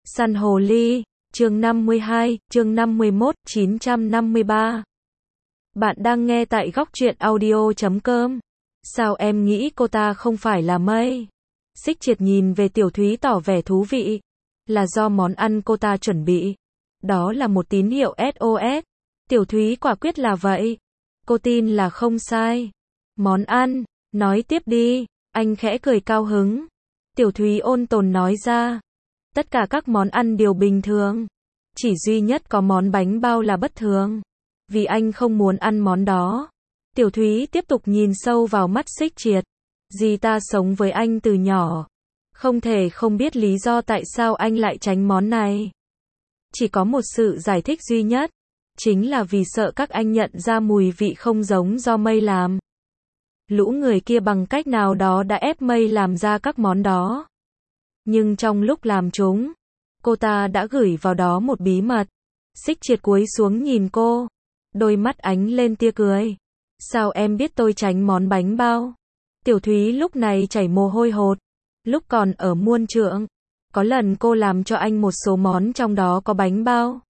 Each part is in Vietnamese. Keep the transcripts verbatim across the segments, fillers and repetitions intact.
Săn hồ ly, chương năm mươi hai, chương năm mươi mốt, chín trăm năm mươi ba. Bạn đang nghe tại góc truyện audio chấm com. Sao em nghĩ cô ta không phải là Mây? Xích Triệt nhìn về Tiểu Thúy tỏ vẻ thú vị. Là do món ăn cô ta chuẩn bị. Đó là một tín hiệu ét ô ét. Tiểu Thúy quả quyết là vậy. Cô tin là không sai. Món ăn, nói tiếp đi. Anh khẽ cười cao hứng. Tiểu Thúy ôn tồn nói ra. Tất cả các món ăn đều bình thường. Chỉ duy nhất có món bánh bao là bất thường. Vì anh không muốn ăn món đó. Tiểu Thúy tiếp tục nhìn sâu vào mắt Xích Triệt. Dì ta sống với anh từ nhỏ. Không thể không biết lý do tại sao anh lại tránh món này. Chỉ có một sự giải thích duy nhất. Chính là vì sợ các anh nhận ra mùi vị không giống do Mây làm. Lũ người kia bằng cách nào đó đã ép Mây làm ra các món đó. Nhưng trong lúc làm chúng, cô ta đã gửi vào đó một bí mật. Xích Triệt cúi xuống nhìn cô. Đôi mắt ánh lên tia cười. Sao em biết tôi tránh món bánh bao? Tiểu Thúy lúc này chảy mồ hôi hột. Lúc còn ở Muôn Trượng, có lần cô làm cho anh một số món trong đó có bánh bao.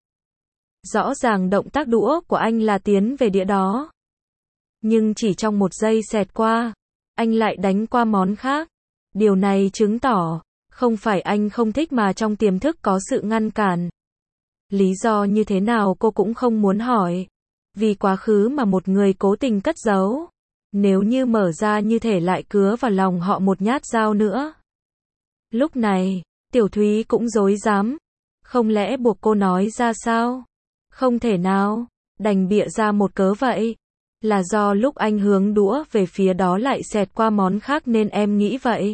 Rõ ràng động tác đũa của anh là tiến về đĩa đó. Nhưng chỉ trong một giây xẹt qua, anh lại đánh qua món khác. Điều này chứng tỏ, không phải anh không thích mà trong tiềm thức có sự ngăn cản. Lý do như thế nào cô cũng không muốn hỏi. Vì quá khứ mà một người cố tình cất giấu. Nếu như mở ra như thể lại cứa vào lòng họ một nhát dao nữa. Lúc này, Tiểu Thúy cũng rối rắm. Không lẽ buộc cô nói ra sao? Không thể nào, đành bịa ra một cớ vậy. Là do lúc anh hướng đũa về phía đó lại xẹt qua món khác nên em nghĩ vậy.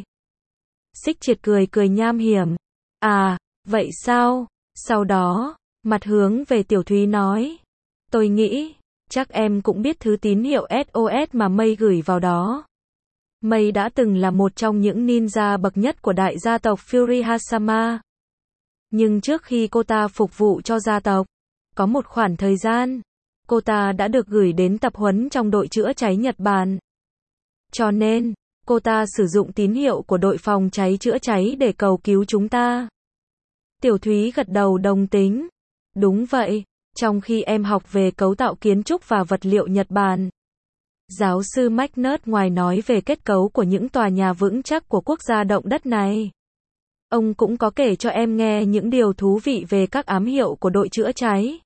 Xích Triệt cười cười nham hiểm. À, vậy sao? Sau đó, mặt hướng về Tiểu Thúy nói. Tôi nghĩ, chắc em cũng biết thứ tín hiệu ét ô ét mà Mây gửi vào đó. Mây đã từng là một trong những ninja bậc nhất của đại gia tộc Furihasama. Nhưng trước khi cô ta phục vụ cho gia tộc, có một khoảng thời gian, cô ta đã được gửi đến tập huấn trong đội chữa cháy Nhật Bản. Cho nên, cô ta sử dụng tín hiệu của đội phòng cháy chữa cháy để cầu cứu chúng ta. Tiểu Thúy gật đầu đồng tính. Đúng vậy, trong khi em học về cấu tạo kiến trúc và vật liệu Nhật Bản, giáo sư Magnus ngoài nói về kết cấu của những tòa nhà vững chắc của quốc gia động đất này, ông cũng có kể cho em nghe những điều thú vị về các ám hiệu của đội chữa cháy.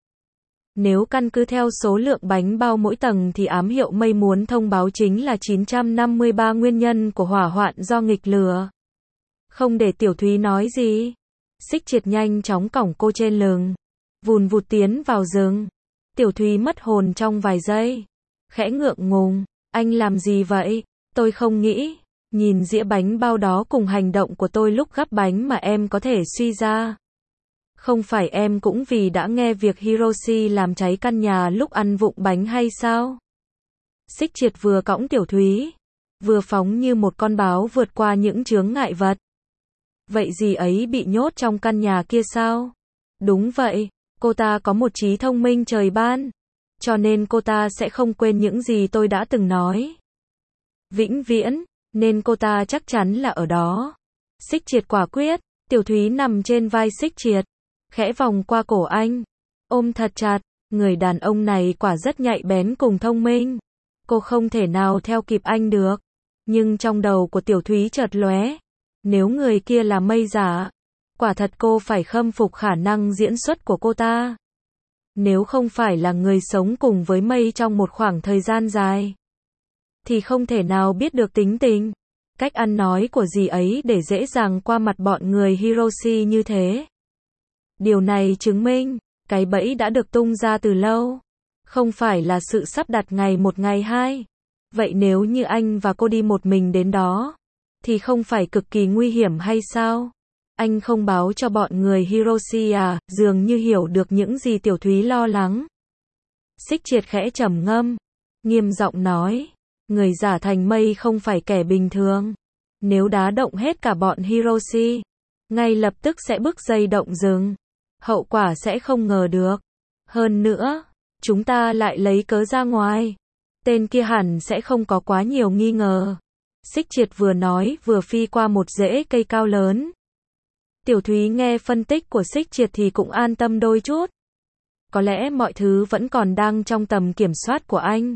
Nếu căn cứ theo số lượng bánh bao mỗi tầng thì ám hiệu Mây muốn thông báo chính là chín trăm năm mươi ba nguyên nhân của hỏa hoạn do nghịch lửa. Không để Tiểu Thúy nói gì, Xích Triệt nhanh chóng cõng cô trên lưng, vùn vụt tiến vào rừng. Tiểu Thúy mất hồn trong vài giây, khẽ ngượng ngùng. Anh làm gì vậy? Tôi không nghĩ. Nhìn dĩa bánh bao đó cùng hành động của tôi lúc gắp bánh mà em có thể suy ra. Không phải em cũng vì đã nghe việc Hiroshi làm cháy căn nhà lúc ăn vụng bánh hay sao? Xích Triệt vừa cõng Tiểu Thúy, vừa phóng như một con báo vượt qua những chướng ngại vật. Vậy dì ấy bị nhốt trong căn nhà kia sao? Đúng vậy, cô ta có một trí thông minh trời ban. Cho nên cô ta sẽ không quên những gì tôi đã từng nói. Vĩnh viễn, nên cô ta chắc chắn là ở đó. Xích Triệt quả quyết. Tiểu Thúy nằm trên vai Xích Triệt, khẽ vòng qua cổ anh, ôm thật chặt. Người đàn ông này quả rất nhạy bén cùng thông minh. Cô không thể nào theo kịp anh được. Nhưng trong đầu của Tiểu Thúy chợt lóe, nếu người kia là Mây giả, quả thật cô phải khâm phục khả năng diễn xuất của cô ta. Nếu không phải là người sống cùng với Mây trong một khoảng thời gian dài, thì không thể nào biết được tính tình, cách ăn nói của dì ấy để dễ dàng qua mặt bọn người Hiroshi như thế. Điều này chứng minh, cái bẫy đã được tung ra từ lâu. Không phải là sự sắp đặt ngày một ngày hai. Vậy nếu như anh và cô đi một mình đến đó, thì không phải cực kỳ nguy hiểm hay sao? Anh không báo cho bọn người Hiroshi à? Dường như hiểu được những gì Tiểu Thúy lo lắng. Xích Triệt khẽ trầm ngâm, nghiêm giọng nói. Người giả thành Mây không phải kẻ bình thường. Nếu đá động hết cả bọn Hiroshi, ngay lập tức sẽ bứt dây động rừng. Hậu quả sẽ không ngờ được. Hơn nữa, chúng ta lại lấy cớ ra ngoài. Tên kia hẳn sẽ không có quá nhiều nghi ngờ. Xích Triệt vừa nói vừa phi qua một rễ cây cao lớn. Tiểu Thúy nghe phân tích của Xích Triệt thì cũng an tâm đôi chút. Có lẽ mọi thứ vẫn còn đang trong tầm kiểm soát của anh.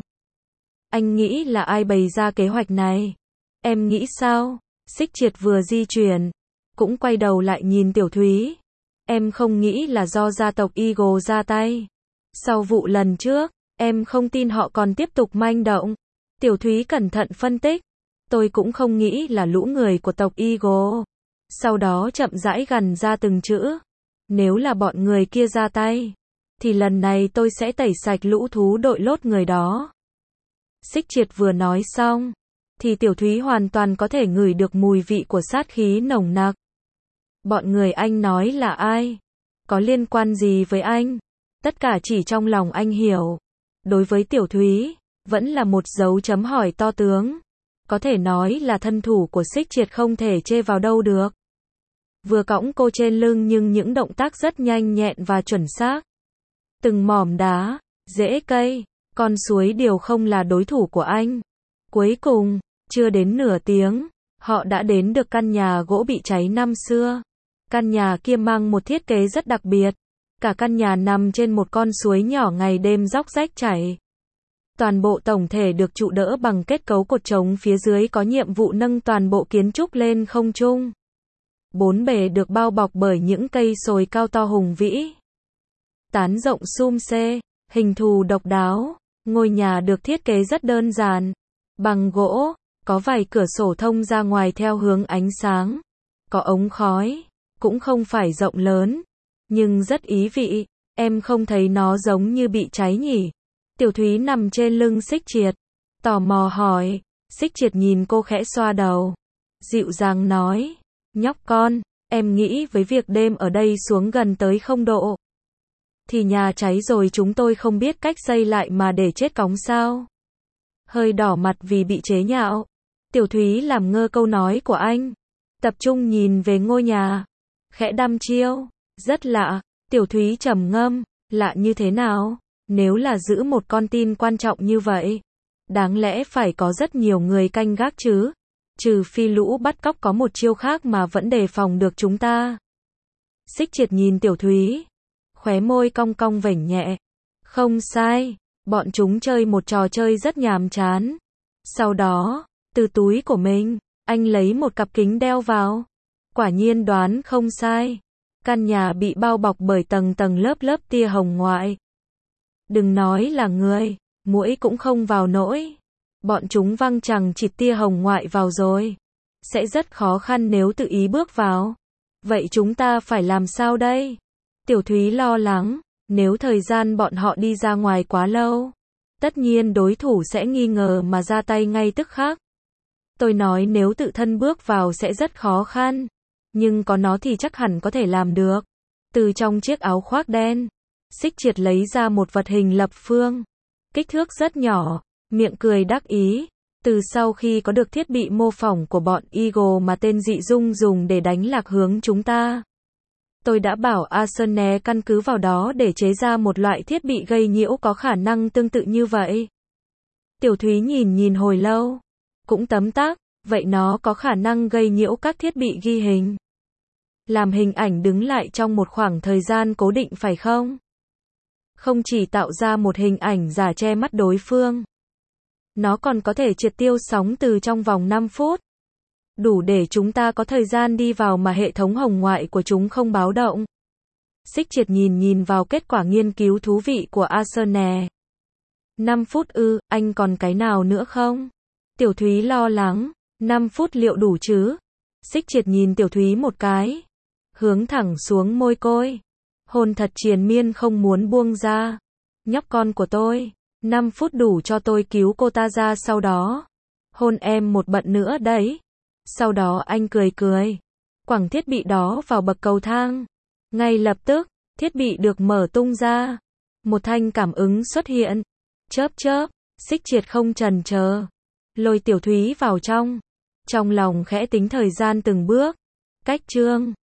Anh nghĩ là ai bày ra kế hoạch này? Em nghĩ sao? Xích Triệt vừa di chuyển, cũng quay đầu lại nhìn Tiểu Thúy. Em không nghĩ là do gia tộc Eagle ra tay. Sau vụ lần trước, em không tin họ còn tiếp tục manh động. Tiểu Thúy cẩn thận phân tích. Tôi cũng không nghĩ là lũ người của tộc Eagle. Sau đó chậm rãi gằn ra từng chữ. Nếu là bọn người kia ra tay, thì lần này tôi sẽ tẩy sạch lũ thú đội lốt người đó. Xích Triệt vừa nói xong, thì Tiểu Thúy hoàn toàn có thể ngửi được mùi vị của sát khí nồng nặc. Bọn người anh nói là ai? Có liên quan gì với anh? Tất cả chỉ trong lòng anh hiểu. Đối với Tiểu Thúy, vẫn là một dấu chấm hỏi to tướng. Có thể nói là thân thủ của Xích Triệt không thể chê vào đâu được. Vừa cõng cô trên lưng nhưng những động tác rất nhanh nhẹn và chuẩn xác. Từng mỏm đá, rễ cây, con suối đều không là đối thủ của anh. Cuối cùng, chưa đến nửa tiếng, họ đã đến được căn nhà gỗ bị cháy năm xưa. Căn nhà kia mang một thiết kế rất đặc biệt. Cả căn nhà nằm trên một con suối nhỏ ngày đêm róc rách chảy. Toàn bộ tổng thể được trụ đỡ bằng kết cấu cột trống, phía dưới có nhiệm vụ nâng toàn bộ kiến trúc lên không trung. Bốn bề được bao bọc bởi những cây sồi cao to hùng vĩ. Tán rộng sum xê, hình thù độc đáo. Ngôi nhà được thiết kế rất đơn giản. Bằng gỗ, có vài cửa sổ thông ra ngoài theo hướng ánh sáng. Có ống khói, cũng không phải rộng lớn, nhưng rất ý vị. Em không thấy nó giống như bị cháy nhỉ? Tiểu Thúy nằm trên lưng Xích Triệt, tò mò hỏi. Xích Triệt nhìn cô khẽ xoa đầu, dịu dàng nói, nhóc con, em nghĩ với việc đêm ở đây xuống gần tới không độ, thì nhà cháy rồi chúng tôi không biết cách xây lại mà để chết cóng sao? Hơi đỏ mặt vì bị chế nhạo, Tiểu Thúy làm ngơ câu nói của anh, tập trung nhìn về ngôi nhà, khẽ đăm chiêu, rất lạ. Tiểu Thúy trầm ngâm, lạ như thế nào? Nếu là giữ một con tin quan trọng như vậy, đáng lẽ phải có rất nhiều người canh gác chứ, trừ phi lũ bắt cóc có một chiêu khác mà vẫn đề phòng được chúng ta. Xích Triệt nhìn Tiểu Thúy, khóe môi cong cong vểnh nhẹ. Không sai, bọn chúng chơi một trò chơi rất nhàm chán. Sau đó, từ túi của mình, anh lấy một cặp kính đeo vào. Quả nhiên đoán không sai. Căn nhà bị bao bọc bởi tầng tầng lớp lớp tia hồng ngoại. Đừng nói là người, muỗi cũng không vào nổi. Bọn chúng văng chằng chịt tia hồng ngoại vào rồi. Sẽ rất khó khăn nếu tự ý bước vào. Vậy chúng ta phải làm sao đây? Tiểu Thúy lo lắng, nếu thời gian bọn họ đi ra ngoài quá lâu, tất nhiên đối thủ sẽ nghi ngờ mà ra tay ngay tức khắc. Tôi nói nếu tự thân bước vào sẽ rất khó khăn, nhưng có nó thì chắc hẳn có thể làm được. Từ trong chiếc áo khoác đen, Xích Triệt lấy ra một vật hình lập phương, kích thước rất nhỏ, miệng cười đắc ý. Từ sau khi có được thiết bị mô phỏng của bọn Eagle mà tên dị dung dùng để đánh lạc hướng chúng ta, tôi đã bảo Arsenal căn cứ vào đó để chế ra một loại thiết bị gây nhiễu có khả năng tương tự như vậy. Tiểu Thúy nhìn nhìn hồi lâu, cũng tấm tắc, vậy nó có khả năng gây nhiễu các thiết bị ghi hình, làm hình ảnh đứng lại trong một khoảng thời gian cố định phải không? Không chỉ tạo ra một hình ảnh giả che mắt đối phương, nó còn có thể triệt tiêu sóng từ trong vòng năm phút. Đủ để chúng ta có thời gian đi vào mà hệ thống hồng ngoại của chúng không báo động. Xích Triệt nhìn nhìn vào kết quả nghiên cứu thú vị của Arsenal. năm phút ư, anh còn cái nào nữa không? Tiểu Thúy lo lắng, năm phút liệu đủ chứ? Xích Triệt nhìn Tiểu Thúy một cái, hướng thẳng xuống môi côi. Hôn thật triền miên không muốn buông ra. Nhóc con của tôi, năm phút đủ cho tôi cứu cô ta ra, sau đó hôn em một bận nữa đấy. Sau đó anh cười cười, quẳng thiết bị đó vào bậc cầu thang. Ngay lập tức, thiết bị được mở tung ra. Một thanh cảm ứng xuất hiện. Chớp chớp, Xích Triệt không chần chờ, lôi Tiểu Thúy vào trong. Trong lòng khẽ tính thời gian từng bước. Cách chương